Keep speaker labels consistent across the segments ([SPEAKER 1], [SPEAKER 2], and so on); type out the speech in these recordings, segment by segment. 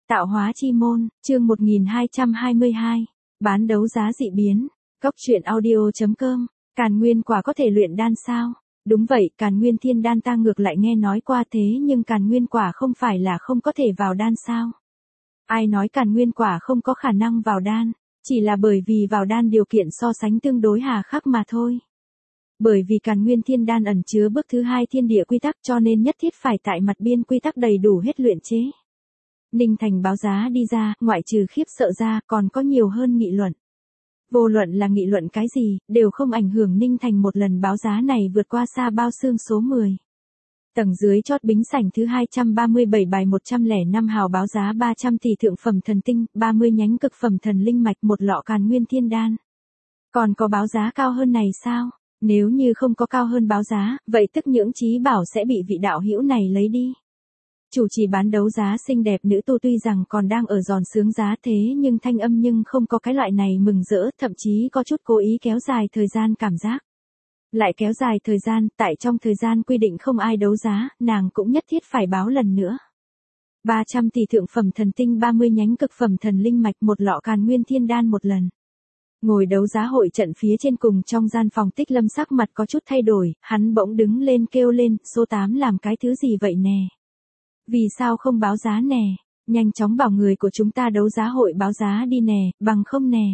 [SPEAKER 1] Tạo hóa chi môn, chương 1222. Bán đấu giá dị biến. Cốc truyện audio.com. Càn nguyên quả có thể luyện đan sao? Đúng vậy, Càn nguyên thiên đan ta ngược lại nghe nói qua thế, nhưng Càn nguyên quả không phải là không có thể vào đan sao? Ai nói Càn nguyên quả không có khả năng vào đan, chỉ là bởi vì vào đan điều kiện so sánh tương đối hà khắc mà thôi. Bởi vì Càn nguyên thiên đan ẩn chứa bước thứ 2 thiên địa quy tắc, cho nên nhất thiết phải tại mặt biên quy tắc đầy đủ hết luyện chế. Ninh Thành báo giá đi ra, ngoại trừ khiếp sợ ra, còn có nhiều hơn nghị luận. Vô luận là nghị luận cái gì, đều không ảnh hưởng Ninh Thành một lần báo giá này vượt qua xa bao xương số 10. Tầng dưới chót bính sảnh thứ 237 bài 105 hào báo giá 300 tỷ thượng phẩm thần tinh, 30 nhánh cực phẩm thần linh mạch, một lọ Càn nguyên thiên đan. Còn có báo giá cao hơn này sao? Nếu như không có cao hơn báo giá, vậy tức những chí bảo sẽ bị vị đạo hữu này lấy đi. Chủ trì bán đấu giá xinh đẹp nữ tu tuy rằng còn đang ở giòn sướng giá thế, nhưng thanh âm nhưng không có cái loại này mừng rỡ, thậm chí có chút cố ý kéo dài thời gian cảm giác. Lại kéo dài thời gian, tại trong thời gian quy định không ai đấu giá, nàng cũng nhất thiết phải báo lần nữa. 300 tỷ thượng phẩm thần tinh, 30 nhánh cực phẩm thần linh mạch, một lọ Càn nguyên thiên đan một lần. Ngồi đấu giá hội trận phía trên cùng trong gian phòng, Tích Lâm sắc mặt có chút thay đổi, hắn bỗng đứng lên kêu lên, số 8 làm cái thứ gì vậy nè? Vì sao không báo giá nè? Nhanh chóng bảo người của chúng ta đấu giá hội báo giá đi nè, bằng không nè.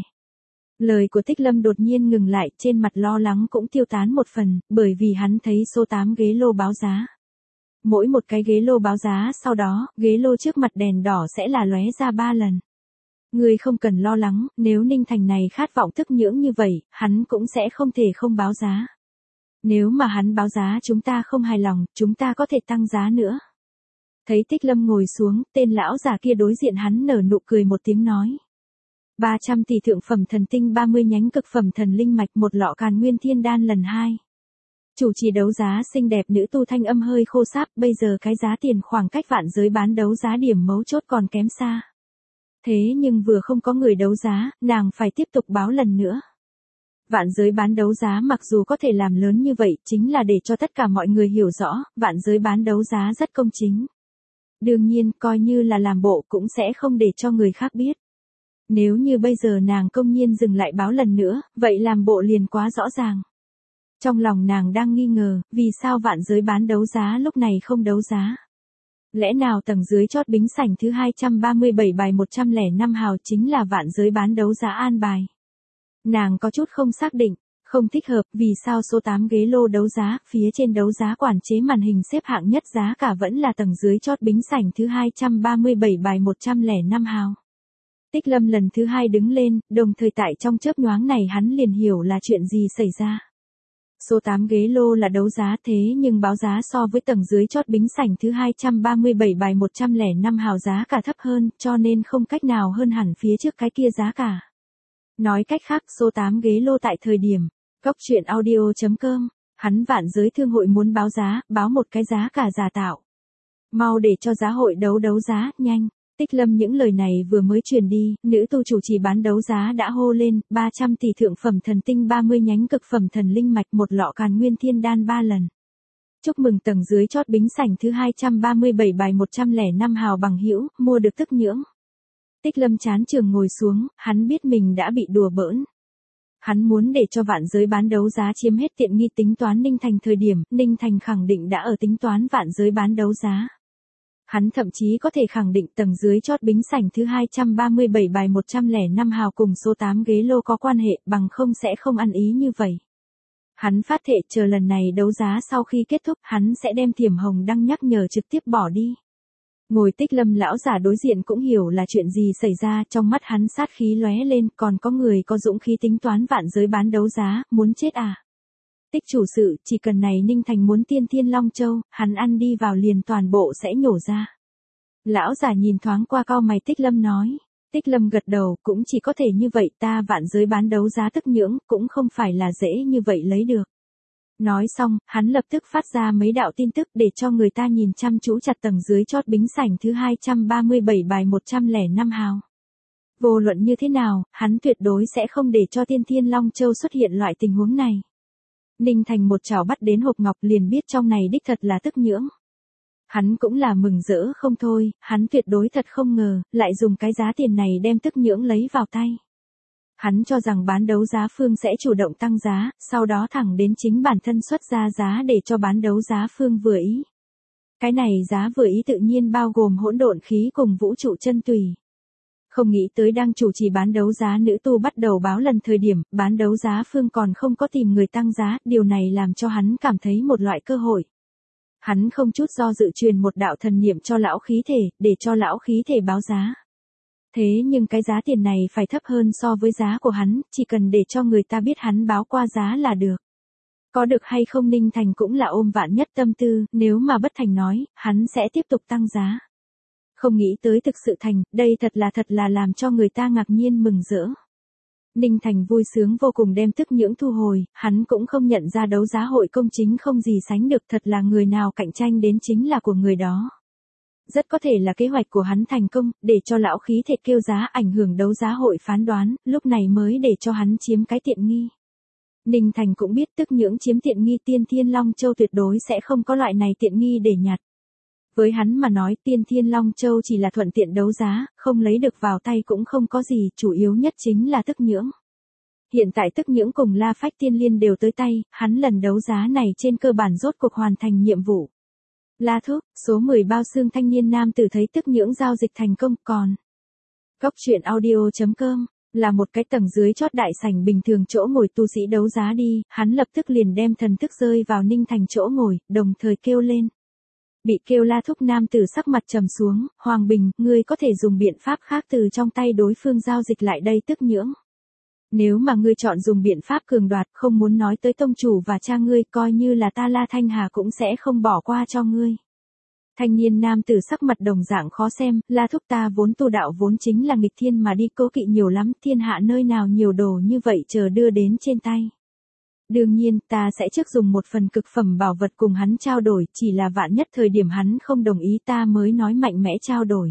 [SPEAKER 1] Lời của Tích Lâm đột nhiên ngừng lại, trên mặt lo lắng cũng tiêu tán một phần, bởi vì hắn thấy số 8 ghế lô báo giá. Mỗi một cái ghế lô báo giá, sau đó, ghế lô trước mặt đèn đỏ sẽ là lóe ra 3 lần. Người không cần lo lắng, nếu Ninh Thành này khát vọng thức nhưỡng như vậy, hắn cũng sẽ không thể không báo giá. Nếu mà hắn báo giá chúng ta không hài lòng, chúng ta có thể tăng giá nữa. Thấy Tích Lâm ngồi xuống, tên lão già kia đối diện hắn nở nụ cười một tiếng nói. 300 tỷ thượng phẩm thần tinh, 30 nhánh cực phẩm thần linh mạch, một lọ Càn nguyên thiên đan lần 2. Chủ trì đấu giá xinh đẹp nữ tu thanh âm hơi khô sáp, bây giờ cái giá tiền khoảng cách vạn giới bán đấu giá điểm mấu chốt còn kém xa. Thế nhưng vừa không có người đấu giá, nàng phải tiếp tục báo lần nữa. Vạn giới bán đấu giá mặc dù có thể làm lớn như vậy, chính là để cho tất cả mọi người hiểu rõ, vạn giới bán đấu giá rất công chính. Đương nhiên, coi như là làm bộ cũng sẽ không để cho người khác biết. Nếu như bây giờ nàng công nhiên dừng lại báo lần nữa, vậy làm bộ liền quá rõ ràng. Trong lòng nàng đang nghi ngờ, vì sao vạn giới bán đấu giá lúc này không đấu giá. Lẽ nào tầng dưới chót bính sảnh thứ 237 bài 105 hào chính là vạn giới bán đấu giá an bài. Nàng có chút không xác định, không thích hợp, vì sao số 8 ghế lô đấu giá, phía trên đấu giá quản chế màn hình xếp hạng nhất giá cả vẫn là tầng dưới chót bính sảnh thứ 237 bài 105 hào. Tích Lâm lần thứ 2 đứng lên, đồng thời tại trong chớp nhoáng này hắn liền hiểu là chuyện gì xảy ra. Số 8 ghế lô là đấu giá thế nhưng báo giá so với tầng dưới chót bính sảnh thứ 237 bài 105 hào giá cả thấp hơn, cho nên không cách nào hơn hẳn phía trước cái kia giá cả. Nói cách khác, số 8 ghế lô tại thời điểm Cốc truyện audio.com, hắn vạn giới thương hội muốn báo giá, báo một cái giá cả giả tạo. Mau để cho giá hội đấu giá, nhanh. Tích Lâm những lời này vừa mới truyền đi, nữ tu chủ trì bán đấu giá đã hô lên, 300 tỷ thượng phẩm thần tinh, 30 nhánh cực phẩm thần linh mạch, một lọ Càn nguyên thiên đan 3 lần. Chúc mừng tầng dưới chót bính sảnh thứ 237 bài 105 hào bằng hữu, mua được tức nhưỡng. Tích Lâm chán trường ngồi xuống, hắn biết mình đã bị đùa bỡn. Hắn muốn để cho vạn giới bán đấu giá chiếm hết tiện nghi tính toán Ninh Thành thời điểm, Ninh Thành khẳng định đã ở tính toán vạn giới bán đấu giá. Hắn thậm chí có thể khẳng định tầng dưới chót bính sảnh thứ 237 bài 105 hào cùng số 8 ghế lô có quan hệ, bằng không sẽ không ăn ý như vậy. Hắn phát thệ chờ lần này đấu giá sau khi kết thúc, hắn sẽ đem thiểm hồng đăng nhắc nhở trực tiếp bỏ đi. Ngồi Tích Lâm lão giả đối diện cũng hiểu là chuyện gì xảy ra, trong mắt hắn sát khí lóe lên, còn có người có dũng khí tính toán vạn giới bán đấu giá, muốn chết à? Tích chủ sự, chỉ cần này Ninh Thành muốn tiên thiên Long Châu, hắn ăn đi vào liền toàn bộ sẽ nhổ ra. Lão giả nhìn thoáng qua cau mày, Tích Lâm nói. Tích Lâm gật đầu, cũng chỉ có thể như vậy, ta vạn giới bán đấu giá tức nhưỡng, cũng không phải là dễ như vậy lấy được. Nói xong, hắn lập tức phát ra mấy đạo tin tức để cho người ta nhìn chăm chú chặt tầng dưới chót bính sảnh thứ 237 bài 105 hào. Vô luận như thế nào, hắn tuyệt đối sẽ không để cho tiên thiên Long Châu xuất hiện loại tình huống này. Ninh Thành một chảo bắt đến hộp ngọc liền biết trong này đích thật là tức nhưỡng. Hắn cũng là mừng rỡ không thôi, hắn tuyệt đối thật không ngờ, lại dùng cái giá tiền này đem tức nhưỡng lấy vào tay. Hắn cho rằng bán đấu giá phương sẽ chủ động tăng giá, sau đó thẳng đến chính bản thân xuất ra giá để cho bán đấu giá phương vừa ý. Cái này giá vừa ý tự nhiên bao gồm hỗn độn khí cùng vũ trụ chân tùy. Không nghĩ tới đang chủ trì bán đấu giá nữ tu bắt đầu báo lần thời điểm, bán đấu giá phương còn không có tìm người tăng giá, điều này làm cho hắn cảm thấy một loại cơ hội. Hắn không chút do dự truyền một đạo thần niệm cho lão khí thể, để cho lão khí thể báo giá. Thế nhưng cái giá tiền này phải thấp hơn so với giá của hắn, chỉ cần để cho người ta biết hắn báo qua giá là được. Có được hay không Ninh Thành cũng là ôm vạn nhất tâm tư, nếu mà bất thành nói, hắn sẽ tiếp tục tăng giá. Không nghĩ tới thực sự thành, đây thật là làm cho người ta ngạc nhiên mừng rỡ. Ninh Thành vui sướng vô cùng đem tức nhưỡng thu hồi, hắn cũng không nhận ra đấu giá hội công chính không gì sánh được, thật là người nào cạnh tranh đến chính là của người đó. Rất có thể là kế hoạch của hắn thành công, để cho lão khí thể kêu giá ảnh hưởng đấu giá hội phán đoán, lúc này mới để cho hắn chiếm cái tiện nghi. Ninh Thành cũng biết tức nhưỡng chiếm tiện nghi Tiên Thiên Long Châu tuyệt đối sẽ không có loại này tiện nghi để nhặt. Với hắn mà nói Tiên Thiên Long Châu chỉ là thuận tiện đấu giá, không lấy được vào tay cũng không có gì, chủ yếu nhất chính là tức nhưỡng. Hiện tại tức nhưỡng cùng La Phách Tiên Liên đều tới tay, hắn lần đấu giá này trên cơ bản rốt cuộc hoàn thành nhiệm vụ. La Thúc, số 10 bao xương thanh niên nam tử thấy tức nhưỡng giao dịch thành công, còn Góc truyện audio.com là một cái tầng dưới chót đại sảnh bình thường chỗ ngồi tu sĩ đấu giá đi, hắn lập tức liền đem thần thức rơi vào Ninh Thành chỗ ngồi, đồng thời kêu lên. Bị kêu La Thúc nam tử sắc mặt trầm xuống, Hoàng Bình, ngươi có thể dùng biện pháp khác từ trong tay đối phương giao dịch lại đây tức nhưỡng. Nếu mà ngươi chọn dùng biện pháp cường đoạt, không muốn nói tới tông chủ và cha ngươi, coi như là ta La Thanh Hà cũng sẽ không bỏ qua cho ngươi. Thanh niên nam tử sắc mặt đồng dạng khó xem, La Thúc ta vốn tu đạo vốn chính là nghịch thiên mà đi, cố kỵ nhiều lắm, thiên hạ nơi nào nhiều đồ như vậy chờ đưa đến trên tay. Đương nhiên, ta sẽ trước dùng một phần cực phẩm bảo vật cùng hắn trao đổi, chỉ là vạn nhất thời điểm hắn không đồng ý ta mới nói mạnh mẽ trao đổi.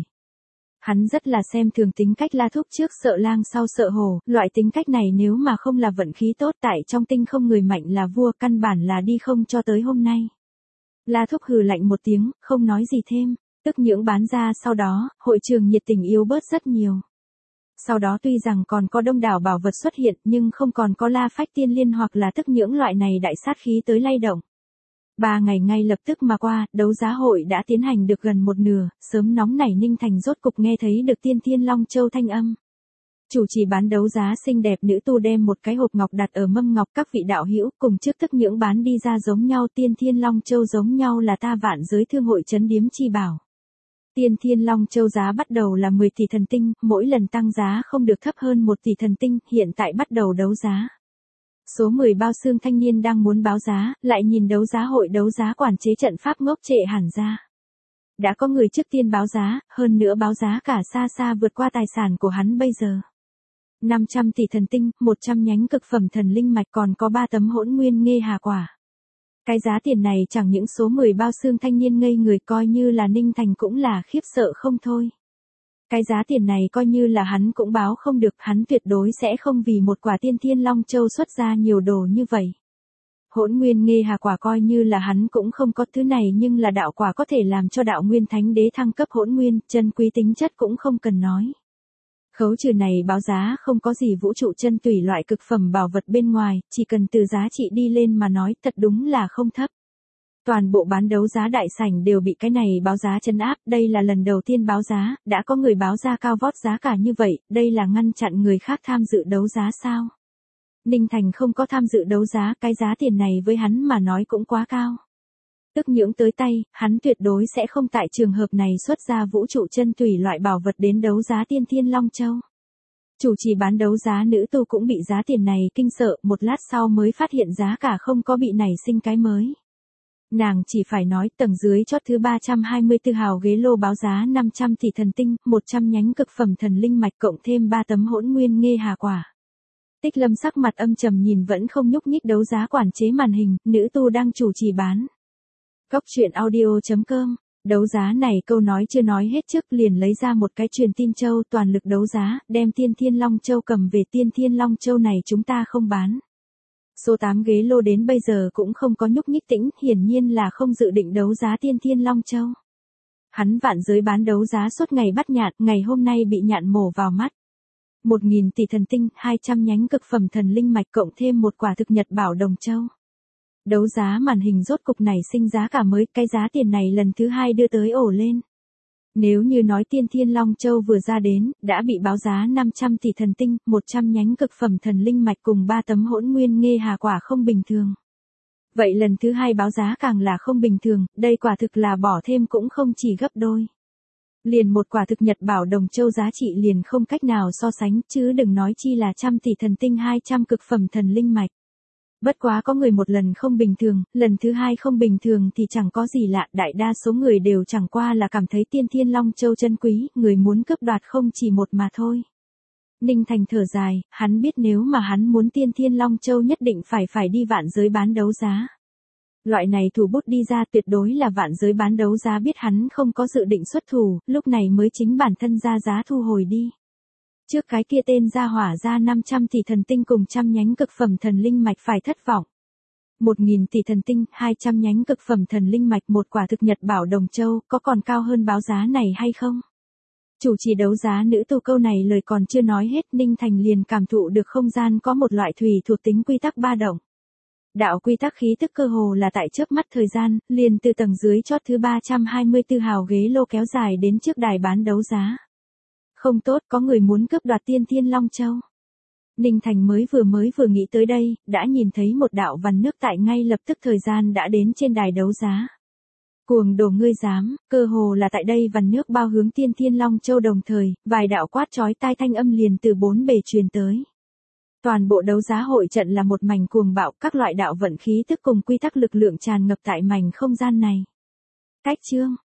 [SPEAKER 1] Hắn rất là xem thường tính cách La Thúc, trước sợ lang sau sợ hổ, loại tính cách này nếu mà không là vận khí tốt tại trong tinh không người mạnh là vua, căn bản là đi không cho tới hôm nay. La Thúc hừ lạnh một tiếng, không nói gì thêm, tức nhưỡng bán ra sau đó, hội trường nhiệt tình yếu bớt rất nhiều. Sau đó tuy rằng còn có đông đảo bảo vật xuất hiện nhưng không còn có La Phách Tiên Liên hoặc là tức nhưỡng loại này đại sát khí tới lay động. 3 ngày ngay lập tức mà qua, đấu giá hội đã tiến hành được gần một nửa, sớm nóng nảy Ninh Thành rốt cục nghe thấy được Tiên Thiên Long Châu thanh âm. Chủ trì bán đấu giá xinh đẹp nữ tu đem một cái hộp ngọc đặt ở mâm ngọc, các vị đạo hữu cùng trước tức nhưỡng bán đi ra giống nhau, Tiên Thiên Long Châu giống nhau là ta Vạn Giới Thương hội trấn điếm chi bảo. Tiên Thiên Long Châu giá bắt đầu là 10 tỷ thần tinh, mỗi lần tăng giá không được thấp hơn 1 tỷ thần tinh, hiện tại bắt đầu đấu giá. Số 10 bao xương thanh niên đang muốn báo giá, lại nhìn đấu giá hội đấu giá quản chế trận pháp ngốc trệ hẳn ra. Đã có người trước tiên báo giá, hơn nữa báo giá cả xa xa vượt qua tài sản của hắn bây giờ. 500 tỷ thần tinh, 100 nhánh cực phẩm thần linh mạch, còn có 3 tấm hỗn nguyên nghê hà quả. Cái giá tiền này chẳng những số 10 bao xương thanh niên ngây người, coi như là Ninh Thành cũng là khiếp sợ không thôi. Cái giá tiền này coi như là hắn cũng báo không được, hắn tuyệt đối sẽ không vì một quả Tiên Thiên Long Châu xuất ra nhiều đồ như vậy. Hỗn nguyên nghê hà quả coi như là hắn cũng không có thứ này, nhưng là đạo quả có thể làm cho đạo nguyên thánh đế thăng cấp hỗn nguyên, chân quý tính chất cũng không cần nói. Khấu trừ này báo giá không có gì vũ trụ chân tùy loại cực phẩm bảo vật bên ngoài, chỉ cần từ giá trị đi lên mà nói thật đúng là không thấp. Toàn bộ bán đấu giá đại sảnh đều bị cái này báo giá trấn áp, đây là lần đầu tiên báo giá, đã có người báo ra cao vót giá cả như vậy, đây là ngăn chặn người khác tham dự đấu giá sao? Ninh Thành không có tham dự đấu giá, cái giá tiền này với hắn mà nói cũng quá cao. Tức nhưỡng tới tay, hắn tuyệt đối sẽ không tại trường hợp này xuất ra vũ trụ chân tùy loại bảo vật đến đấu giá Tiên Thiên Long Châu. Chủ trì bán đấu giá nữ tu cũng bị giá tiền này kinh sợ, một lát sau mới phát hiện giá cả không có bị nảy sinh cái mới. Nàng chỉ phải nói tầng dưới chót thứ 324 hào ghế lô báo giá 500 tỷ thần tinh, 100 nhánh cực phẩm thần linh mạch cộng thêm 3 tấm hỗn nguyên nghê hà quả. Tích Lâm sắc mặt âm trầm nhìn vẫn không nhúc nhích đấu giá quản chế màn hình, nữ tu đang chủ trì bán. Góc truyện audio.com, đấu giá này câu nói chưa nói hết trước liền lấy ra một cái truyền tin châu, toàn lực đấu giá, đem Tiên Thiên Long Châu cầm về. Tiên Thiên Long Châu này chúng ta không bán. Số 8 ghế lô đến bây giờ cũng không có nhúc nhích tĩnh, hiển nhiên là không dự định đấu giá Tiên Thiên Long Châu. Hắn vạn giới bán đấu giá suốt ngày bắt nhạn, ngày hôm nay bị nhạn mổ vào mắt. 1.000 tỷ thần tinh, 200 nhánh cực phẩm thần linh mạch cộng thêm một quả thực nhật bảo đồng châu. Đấu giá màn hình rốt cục này sinh giá cả mới, cái giá tiền này lần thứ 2 đưa tới ổ lên. Nếu như nói Tiên Thiên Long Châu vừa ra đến, đã bị báo giá 500 tỷ thần tinh, 100 nhánh cực phẩm thần linh mạch cùng 3 tấm hỗn nguyên nghê hà quả không bình thường. Vậy lần thứ 2 báo giá càng là không bình thường, đây quả thực là bỏ thêm cũng không chỉ gấp đôi. Liền một quả thực nhật bảo đồng châu giá trị liền không cách nào so sánh, chứ đừng nói chi là trăm tỷ thần tinh 200 cực phẩm thần linh mạch. Bất quá có người một lần không bình thường, lần thứ 2 không bình thường thì chẳng có gì lạ, đại đa số người đều chẳng qua là cảm thấy Tiên Thiên Long Châu chân quý, người muốn cướp đoạt không chỉ một mà thôi. Ninh Thành thở dài, hắn biết nếu mà hắn muốn Tiên Thiên Long Châu nhất định phải đi vạn giới bán đấu giá. Loại này thủ bút đi ra tuyệt đối là vạn giới bán đấu giá biết hắn không có dự định xuất thủ, lúc này mới chính bản thân ra giá thu hồi đi. Trước cái kia tên ra hỏa ra 500 tỷ thần tinh cùng trăm nhánh cực phẩm thần linh mạch phải thất vọng. 1.000 tỷ thần tinh, 200 nhánh cực phẩm thần linh mạch một quả thực nhật bảo đồng châu, có còn cao hơn báo giá này hay không? Chủ trì đấu giá nữ tu câu này lời còn chưa nói hết, Ninh Thành liền cảm thụ được không gian có một loại thủy thuộc tính quy tắc ba động. Đạo quy tắc khí tức cơ hồ là tại chớp mắt thời gian, liền từ tầng dưới chót thứ 324 hào ghế lô kéo dài đến trước đài bán đấu giá. Không tốt, có người muốn cướp đoạt Tiên Thiên Long Châu. Ninh Thành mới vừa nghĩ tới đây, đã nhìn thấy một đạo vằn nước tại ngay lập tức thời gian đã đến trên đài đấu giá. Cuồng đồ ngươi dám, cơ hồ là tại đây vằn nước bao hướng Tiên Thiên Long Châu đồng thời, vài đạo quát chói tai thanh âm liền từ bốn bề truyền tới. Toàn bộ đấu giá hội trận là một mảnh cuồng bạo, các loại đạo vận khí tức cùng quy tắc lực lượng tràn ngập tại mảnh không gian này. Cách chương